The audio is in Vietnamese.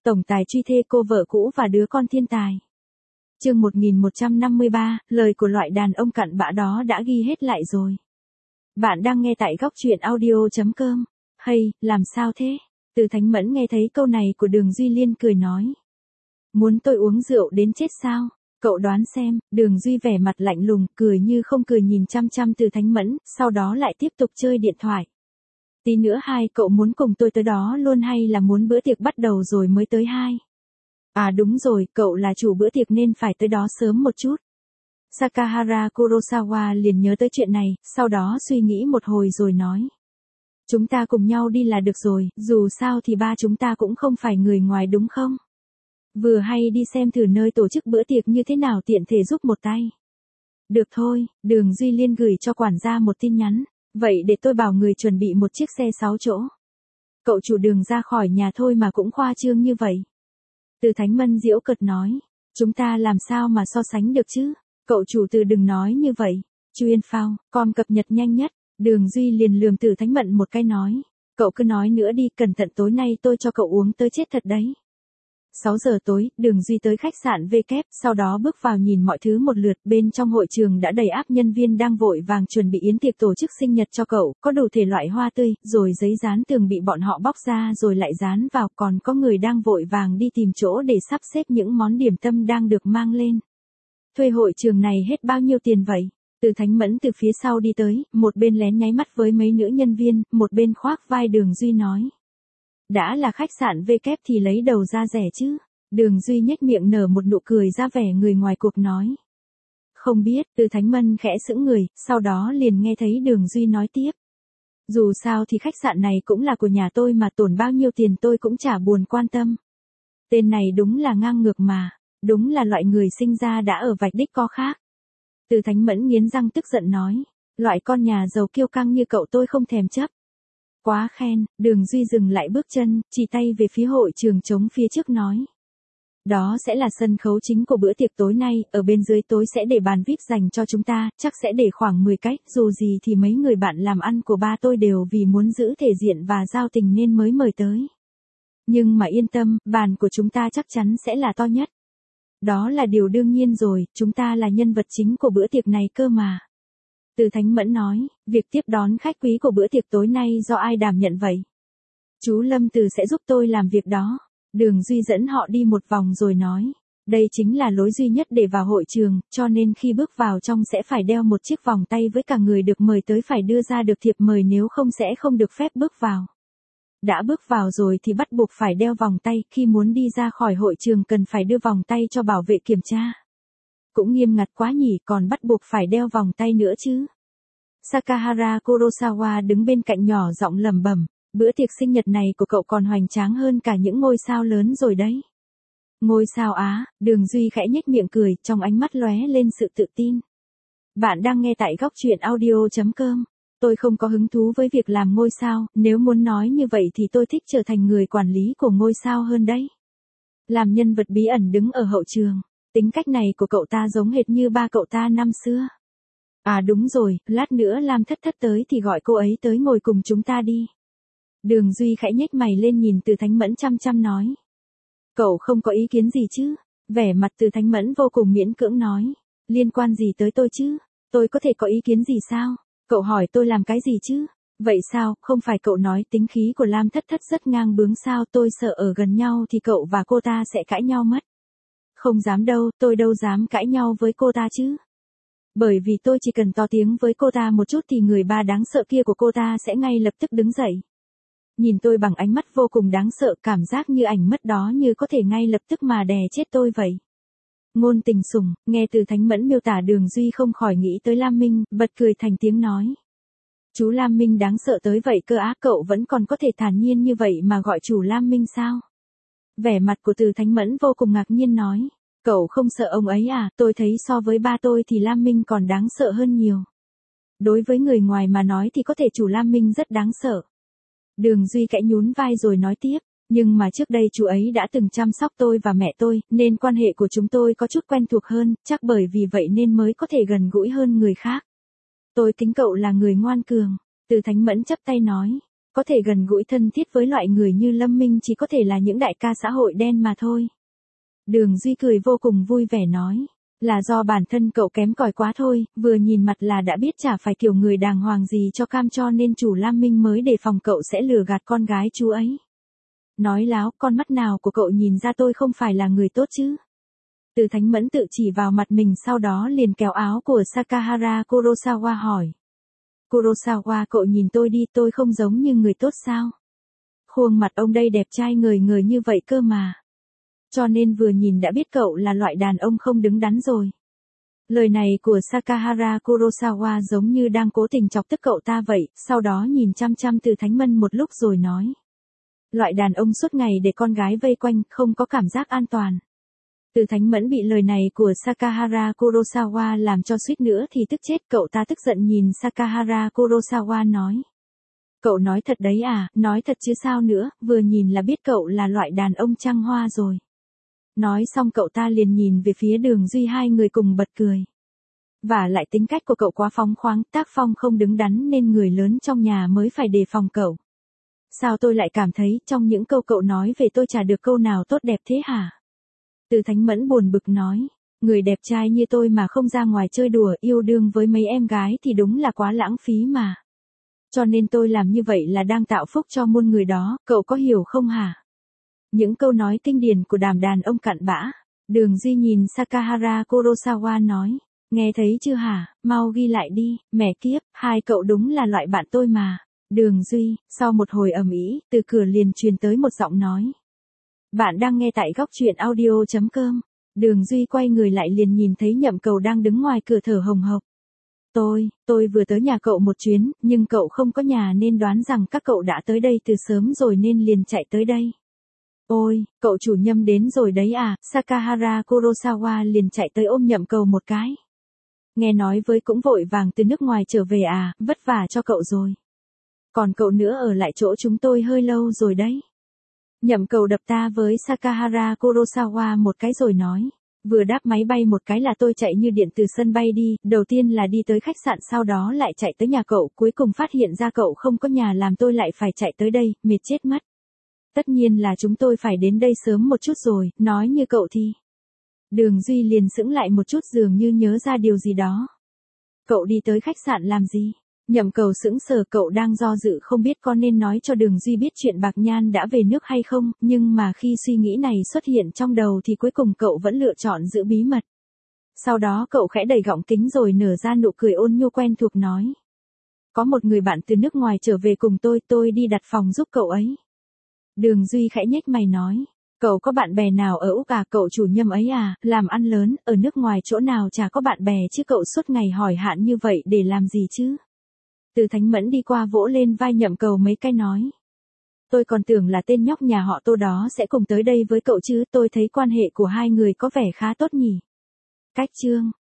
Tổng tài truy thê cô vợ cũ và đứa con thiên tài. Chương 1153, lời của loại đàn ông cặn bã đó đã ghi hết lại rồi. Bạn đang nghe tại góc truyện audio.com. Hay, làm sao thế? Từ Thánh Mẫn nghe thấy câu này của Đường Duy Liên cười nói. Muốn tôi uống rượu đến chết sao? Cậu đoán xem. Đường Duy vẻ mặt lạnh lùng, cười như không cười nhìn chăm chăm Từ Thánh Mẫn, sau đó lại tiếp tục chơi điện thoại. Tí nữa cậu muốn cùng tôi tới đó luôn hay là muốn bữa tiệc bắt đầu rồi mới tới À đúng rồi, cậu là chủ bữa tiệc nên phải tới đó sớm một chút. Sakahara Kurosawa liền nhớ tới chuyện này, sau đó suy nghĩ một hồi rồi nói. Chúng ta cùng nhau đi là được rồi, dù sao thì ba chúng ta cũng không phải người ngoài đúng không? Vừa hay đi xem thử nơi tổ chức bữa tiệc như thế nào tiện thể giúp một tay. Được thôi, Đường Duy Liên gửi cho quản gia một tin nhắn. Vậy để tôi bảo người chuẩn bị một chiếc xe 6 chỗ. Cậu chủ Đường ra khỏi nhà thôi mà cũng khoa trương như vậy. Từ Thánh Mân giễu cợt nói. Chúng ta làm sao mà so sánh được chứ? Cậu chủ Từ đừng nói như vậy. Chuyên phao, com cập nhật nhanh nhất. Đường Duy liền lườm Từ Thánh Mận một cái nói. Cậu cứ nói nữa đi, cẩn thận tối nay tôi cho cậu uống tới chết thật đấy. 6 giờ tối, Đường Duy tới khách sạn V-Kép, sau đó bước vào nhìn mọi thứ một lượt, bên trong hội trường đã đầy áp nhân viên đang vội vàng chuẩn bị yến tiệc tổ chức sinh nhật cho cậu, có đủ thể loại hoa tươi, rồi giấy dán tường bị bọn họ bóc ra rồi lại dán vào, còn có người đang vội vàng đi tìm chỗ để sắp xếp những món điểm tâm đang được mang lên. Thuê hội trường này hết bao nhiêu tiền vậy? Từ Thánh Mẫn từ phía sau đi tới, một bên lén nháy mắt với mấy nữ nhân viên, một bên khoác vai Đường Duy nói. Đã là khách sạn V-Kép thì lấy đầu ra rẻ chứ. Đường Duy nhếch miệng nở một nụ cười ra vẻ người ngoài cuộc nói. Không biết, Từ Thánh Mân khẽ sững người, sau đó liền nghe thấy Đường Duy nói tiếp. Dù sao thì khách sạn này cũng là của nhà tôi mà tổn bao nhiêu tiền tôi cũng chả buồn quan tâm. Tên này đúng là ngang ngược mà, đúng là loại người sinh ra đã ở vạch đích có khác. Từ Thánh Mẫn nghiến răng tức giận nói. Loại con nhà giàu kiêu căng như cậu tôi không thèm chấp. Quá khen, Đường Duy dừng lại bước chân, chỉ tay về phía hội trường trống phía trước nói. Đó sẽ là sân khấu chính của bữa tiệc tối nay, ở bên dưới tối sẽ để bàn VIP dành cho chúng ta, chắc sẽ để khoảng 10 cái, dù gì thì mấy người bạn làm ăn của ba tôi đều vì muốn giữ thể diện và giao tình nên mới mời tới. Nhưng mà yên tâm, bàn của chúng ta chắc chắn sẽ là to nhất. Đó là điều đương nhiên rồi, chúng ta là nhân vật chính của bữa tiệc này cơ mà. Từ Thánh Mẫn nói, việc tiếp đón khách quý của bữa tiệc tối nay do ai đảm nhận vậy? Chú Lâm Từ sẽ giúp tôi làm việc đó. Đường Duy dẫn họ đi một vòng rồi nói. Đây chính là lối duy nhất để vào hội trường, cho nên khi bước vào trong sẽ phải đeo một chiếc vòng tay với cả người được mời tới phải đưa ra được thiệp mời nếu không sẽ không được phép bước vào. Đã bước vào rồi thì bắt buộc phải đeo vòng tay, khi muốn đi ra khỏi hội trường cần phải đưa vòng tay cho bảo vệ kiểm tra. Cũng nghiêm ngặt quá nhỉ, còn bắt buộc phải đeo vòng tay nữa chứ. Sakahara Kurosawa đứng bên cạnh nhỏ giọng lẩm bẩm, bữa tiệc sinh nhật này của cậu còn hoành tráng hơn cả những ngôi sao lớn rồi đấy. Ngôi sao á? Đường Duy khẽ nhếch miệng cười, trong ánh mắt lóe lên sự tự tin. Bạn đang nghe tại góc truyện audio.com. Tôi không có hứng thú với việc làm ngôi sao, nếu muốn nói như vậy thì tôi thích trở thành người quản lý của ngôi sao hơn đấy. Làm nhân vật bí ẩn đứng ở hậu trường. Tính cách này của cậu ta giống hệt như ba cậu ta năm xưa. À đúng rồi, lát nữa Lam Thất Thất tới thì gọi cô ấy tới ngồi cùng chúng ta đi. Đường Duy khẽ nhếch mày lên nhìn Từ Thánh Mẫn chăm chăm nói. Cậu không có ý kiến gì chứ? Vẻ mặt Từ Thánh Mẫn vô cùng miễn cưỡng nói. Liên quan gì tới tôi chứ? Tôi có thể có ý kiến gì sao? Cậu hỏi tôi làm cái gì chứ? Vậy sao, không phải cậu nói tính khí của Lam Thất Thất rất ngang bướng sao? Tôi sợ ở gần nhau thì cậu và cô ta sẽ cãi nhau mất. Không dám đâu, tôi đâu dám cãi nhau với cô ta chứ. Bởi vì tôi chỉ cần to tiếng với cô ta một chút thì người ba đáng sợ kia của cô ta sẽ ngay lập tức đứng dậy. Nhìn tôi bằng ánh mắt vô cùng đáng sợ, cảm giác như ảnh mất đó như có thể ngay lập tức mà đè chết tôi vậy. Ngôn Tình Sủng, nghe Từ Thánh Mẫn miêu tả Đường Duy không khỏi nghĩ tới Lam Minh, bật cười thành tiếng nói. Chú Lam Minh đáng sợ tới vậy cơ á, cậu vẫn còn có thể thản nhiên như vậy mà gọi chủ Lam Minh sao? Vẻ mặt của Từ Thánh Mẫn vô cùng ngạc nhiên nói. Cậu không sợ ông ấy à, tôi thấy so với ba tôi thì Lam Minh còn đáng sợ hơn nhiều. Đối với người ngoài mà nói thì có thể chủ Lam Minh rất đáng sợ. Đường Duy khẽ nhún vai rồi nói tiếp, nhưng mà trước đây chú ấy đã từng chăm sóc tôi và mẹ tôi, nên quan hệ của chúng tôi có chút quen thuộc hơn, chắc bởi vì vậy nên mới có thể gần gũi hơn người khác. Tôi kính cậu là người ngoan cường, Từ Thánh Mẫn chắp tay nói. có thể gần gũi thân thiết với loại người như Lâm Minh chỉ có thể là những đại ca xã hội đen mà thôi. Đường Duy cười vô cùng vui vẻ nói, là do bản thân cậu kém cỏi quá thôi, vừa nhìn mặt là đã biết chả phải kiểu người đàng hoàng gì cho cam cho nên chủ Lam Minh mới đề phòng cậu sẽ lừa gạt con gái chú ấy. Nói láo, con mắt nào của cậu nhìn ra tôi không phải là người tốt chứ? Từ Thánh Mẫn tự chỉ vào mặt mình sau đó liền kéo áo của Sakahara Kurosawa hỏi. Kurosawa, cậu nhìn tôi đi, tôi không giống như người tốt sao? Khuôn mặt ông đây đẹp trai ngời ngời như vậy cơ mà. Cho nên vừa nhìn đã biết cậu là loại đàn ông không đứng đắn rồi. Lời này của Sakahara Kurosawa giống như đang cố tình chọc tức cậu ta vậy, sau đó nhìn chăm chăm Từ Thánh Mẫn một lúc rồi nói. Loại đàn ông suốt ngày để con gái vây quanh, không có cảm giác an toàn. Từ Thánh Mẫn bị lời này của Sakahara Kurosawa làm cho suýt nữa thì tức chết, cậu ta tức giận nhìn Sakahara Kurosawa nói. Cậu nói thật đấy à, nói thật chứ sao nữa, vừa nhìn là biết cậu là loại đàn ông trăng hoa rồi. Nói xong cậu ta liền nhìn về phía Đường Duy, hai người cùng bật cười. Và lại tính cách của cậu quá phóng khoáng, tác phong không đứng đắn nên người lớn trong nhà mới phải đề phòng cậu. Sao tôi lại cảm thấy trong những câu cậu nói về tôi chả được câu nào tốt đẹp thế hả? Từ Thánh Mẫn buồn bực nói, người đẹp trai như tôi mà không ra ngoài chơi đùa yêu đương với mấy em gái thì đúng là quá lãng phí mà. Cho nên tôi làm như vậy là đang tạo phúc cho muôn người đó, cậu có hiểu không hả? Những câu nói kinh điển của đàn ông cặn bã. Đường Duy nhìn Sakahara Kurosawa nói, nghe thấy chưa hả, mau ghi lại đi, mẹ kiếp, hai cậu đúng là loại bạn tôi mà. Đường Duy, sau một hồi ầm ĩ, từ cửa liền truyền tới một giọng nói. Bạn đang nghe tại góc truyện audio.com. Đường Duy quay người lại liền nhìn thấy Nhậm Cầu đang đứng ngoài cửa thở hồng hộc. Tôi vừa tới nhà cậu một chuyến, nhưng cậu không có nhà nên đoán rằng các cậu đã tới đây từ sớm rồi nên liền chạy tới đây. Ôi, cậu chủ Nhâm đến rồi đấy à, Sakahara Kurosawa liền chạy tới ôm Nhậm Cầu một cái. Nghe nói với cũng vội vàng từ nước ngoài trở về à, vất vả cho cậu rồi. Còn cậu nữa ở lại chỗ chúng tôi hơi lâu rồi đấy. Nhậm Cầu đập ta với Sakahara Kurosawa một cái rồi nói. Vừa đáp máy bay một cái là tôi chạy như điện từ sân bay đi, đầu tiên là đi tới khách sạn sau đó lại chạy tới nhà cậu, cuối cùng phát hiện ra cậu không có nhà làm tôi lại phải chạy tới đây, mệt chết mất. Tất nhiên là chúng tôi phải đến đây sớm một chút rồi, nói như cậu thì. Đường Duy liền sững lại một chút dường như nhớ ra điều gì đó. Cậu đi tới khách sạn làm gì? Nhậm Cầu sững sờ, cậu đang do dự không biết có nên nói cho Đường Duy biết chuyện Bạc Nhan đã về nước hay không, nhưng mà khi suy nghĩ này xuất hiện trong đầu thì cuối cùng cậu vẫn lựa chọn giữ bí mật. Sau đó cậu khẽ đẩy gọng kính rồi nở ra nụ cười ôn nhu quen thuộc nói. Có một người bạn từ nước ngoài trở về cùng tôi đi đặt phòng giúp cậu ấy. Đường Duy khẽ nhếch mày nói. Cậu có bạn bè nào ở Úc à, cậu chủ Nhâm ấy à, làm ăn lớn, ở nước ngoài chỗ nào chả có bạn bè chứ, cậu suốt ngày hỏi hạn như vậy để làm gì chứ? Từ Thánh Mẫn đi qua vỗ lên vai Nhậm Cầu mấy cái nói. Tôi còn tưởng là tên nhóc nhà họ Tô đó sẽ cùng tới đây với cậu chứ, tôi thấy quan hệ của hai người có vẻ khá tốt nhỉ. Cách chương.